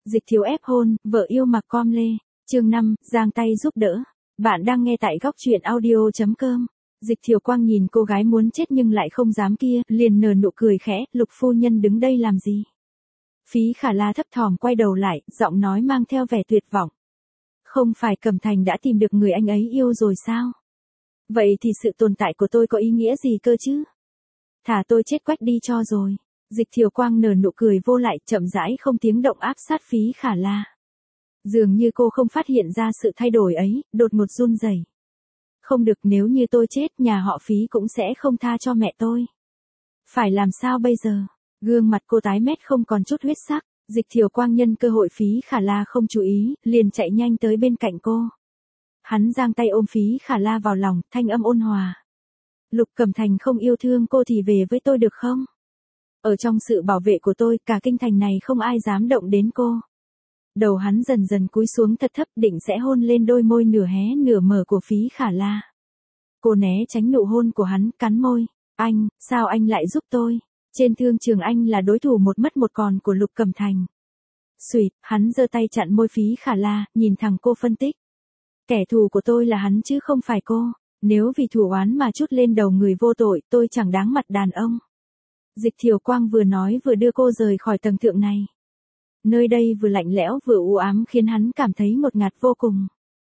Dịch Thiếu ép hôn, vợ yêu mặc com lê. Chương 5, giang tay giúp đỡ. Bạn đang nghe tại góc truyện audio.com. Dịch Thiều Quang nhìn cô gái muốn chết nhưng lại không dám kia, liền nở nụ cười khẽ, Lục phu nhân đứng đây làm gì? Phí Khả La thấp thỏm quay đầu lại, giọng nói mang theo vẻ tuyệt vọng. Không phải Cẩm Thành đã tìm được người anh ấy yêu rồi sao? Vậy thì sự tồn tại của tôi có ý nghĩa gì cơ chứ? Thả tôi chết quách đi cho rồi. Dịch Thiều Quang nở nụ cười vô lại, chậm rãi không tiếng động áp sát Phí Khả La. Dường như cô không phát hiện ra sự thay đổi ấy, đột ngột run rẩy. Không được, nếu như tôi chết, nhà họ Phí cũng sẽ không tha cho mẹ tôi. Phải làm sao bây giờ? Gương mặt cô tái mét không còn chút huyết sắc. Dịch Thiều Quang nhân cơ hội Phí Khả La không chú ý, liền chạy nhanh tới bên cạnh cô. Hắn giang tay ôm Phí Khả La vào lòng, thanh âm ôn hòa. Lục Cẩm Thành không yêu thương cô thì về với tôi được không? Ở trong sự bảo vệ của tôi, cả kinh thành này không ai dám động đến cô. Đầu hắn dần dần cúi xuống thật thấp, định sẽ hôn lên đôi môi nửa hé nửa mở của Phí Khả La. Cô né tránh nụ hôn của hắn, cắn môi. Anh, sao anh lại giúp tôi? Trên thương trường anh là đối thủ một mất một còn của Lục Cẩm Thành. Xuỵt, hắn giơ tay chặn môi Phí Khả La, nhìn thẳng cô phân tích. Kẻ thù của tôi là hắn chứ không phải cô. Nếu vì thù oán mà trút lên đầu người vô tội, tôi chẳng đáng mặt đàn ông. Dịch Thiều Quang vừa nói vừa đưa cô rời khỏi tầng thượng này. Nơi đây vừa lạnh lẽo vừa u ám khiến hắn cảm thấy ngột ngạt vô cùng.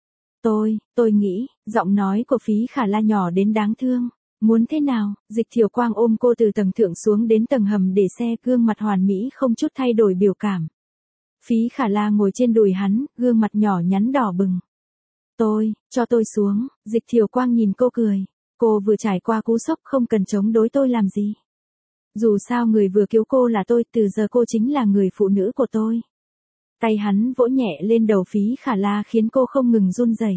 Tôi nghĩ, giọng nói của Phí Khả La nhỏ đến đáng thương. Muốn thế nào? Dịch Thiều Quang ôm cô từ tầng thượng xuống đến tầng hầm để xe, gương mặt hoàn mỹ không chút thay đổi biểu cảm. Phí Khả La ngồi trên đùi hắn, gương mặt nhỏ nhắn đỏ bừng. Cho tôi xuống. Dịch Thiều Quang nhìn cô cười. Cô vừa trải qua cú sốc, không cần chống đối tôi làm gì. Dù sao người vừa cứu cô là tôi, từ giờ cô chính là người phụ nữ của tôi. Tay hắn vỗ nhẹ lên đầu Phí Khả La khiến cô không ngừng run rẩy.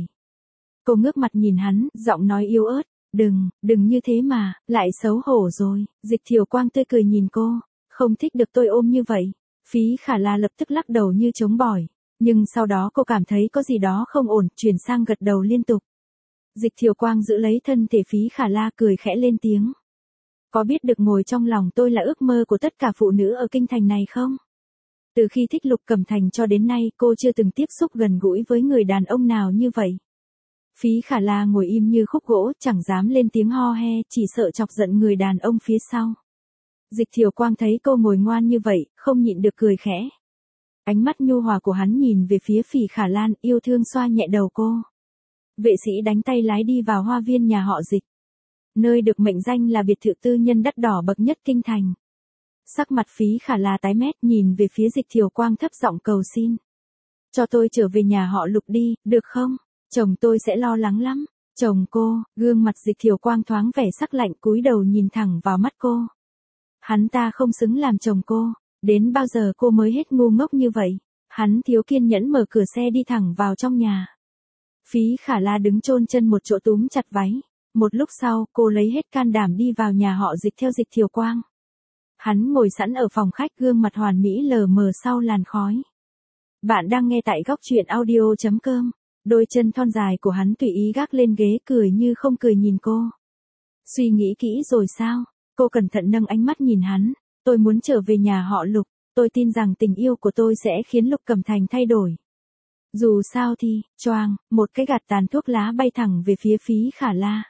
Cô ngước mặt nhìn hắn, giọng nói yếu ớt. Đừng như thế mà, lại xấu hổ rồi. Dịch Thiều Quang tươi cười nhìn cô. Không thích được tôi ôm như vậy. Phí Khả La lập tức lắc đầu như chống bỏi. Nhưng sau đó cô cảm thấy có gì đó không ổn, chuyển sang gật đầu liên tục. Dịch Thiều Quang giữ lấy thân thể Phí Khả La, cười khẽ lên tiếng. Có biết được ngồi trong lòng tôi là ước mơ của tất cả phụ nữ ở kinh thành này không? Từ khi thích Lục Cẩm Thành cho đến nay, cô chưa từng tiếp xúc gần gũi với người đàn ông nào như vậy. Phí Khả La ngồi im như khúc gỗ, chẳng dám lên tiếng ho he, chỉ sợ chọc giận người đàn ông phía sau. Dịch Thiều Quang thấy cô ngồi ngoan như vậy, không nhịn được cười khẽ. Ánh mắt nhu hòa của hắn nhìn về phía Phí Khả Lan, yêu thương xoa nhẹ đầu cô. Vệ sĩ đánh tay lái đi vào hoa viên nhà họ Dịch. Nơi được mệnh danh là biệt thự tư nhân đắt đỏ bậc nhất kinh thành. Sắc mặt Phí Khả La tái mét, nhìn về phía Dịch Thiều Quang thấp giọng cầu xin. Cho tôi trở về nhà họ Lục đi, được không? Chồng tôi sẽ lo lắng lắm. Chồng cô? Gương mặt Dịch Thiều Quang thoáng vẻ sắc lạnh, cúi đầu nhìn thẳng vào mắt cô. Hắn ta không xứng làm chồng cô. Đến bao giờ cô mới hết ngu ngốc như vậy? Hắn thiếu kiên nhẫn mở cửa xe đi thẳng vào trong nhà. Phí Khả La đứng chôn chân một chỗ túm chặt váy. Một lúc sau, cô lấy hết can đảm đi vào nhà họ Dịch theo Dịch Thiều Quang. Hắn ngồi sẵn ở phòng khách, gương mặt hoàn mỹ lờ mờ sau làn khói. Bạn đang nghe tại góc truyện audio.com. Đôi chân thon dài của hắn tùy ý gác lên ghế, cười như không cười nhìn cô. Suy nghĩ kỹ rồi sao? Cô cẩn thận nâng ánh mắt nhìn hắn. Tôi muốn trở về nhà họ Lục. Tôi tin rằng tình yêu của tôi sẽ khiến Lục Cẩm Thành thay đổi. Dù sao thì, choang, một cái gạt tàn thuốc lá bay thẳng về phía Phí Khả La.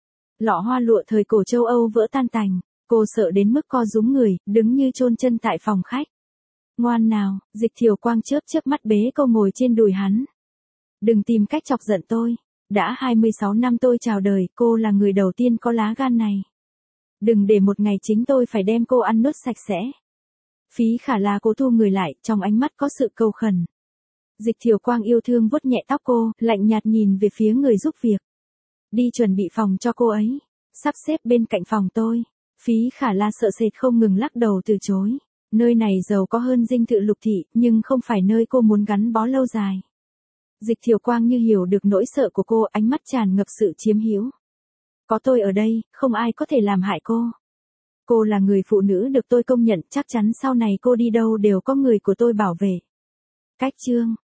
Lọ hoa lụa thời cổ châu Âu vỡ tan tành. Cô sợ đến mức co rúm người, đứng như chôn chân tại phòng khách. Ngoan nào, Dịch Thiều Quang chớp chớp mắt bế cô ngồi trên đùi hắn. Đừng tìm cách chọc giận tôi. Đã 26 năm tôi chào đời, cô là người đầu tiên có lá gan này. Đừng để một ngày chính tôi phải đem cô ăn nuốt sạch sẽ. Phí Khả La cố thu người lại, trong ánh mắt có sự cầu khẩn. Dịch Thiều Quang yêu thương vuốt nhẹ tóc cô, lạnh nhạt nhìn về phía người giúp việc. Đi chuẩn bị phòng cho cô ấy. Sắp xếp bên cạnh phòng tôi. Phí Khả La sợ sệt không ngừng lắc đầu từ chối. Nơi này giàu có hơn dinh thự Lục thị, nhưng không phải nơi cô muốn gắn bó lâu dài. Dịch Thiều Quang như hiểu được nỗi sợ của cô, ánh mắt tràn ngập sự chiếm hữu. Có tôi ở đây, không ai có thể làm hại cô. Cô là người phụ nữ được tôi công nhận, chắc chắn sau này cô đi đâu đều có người của tôi bảo vệ. Cách chương.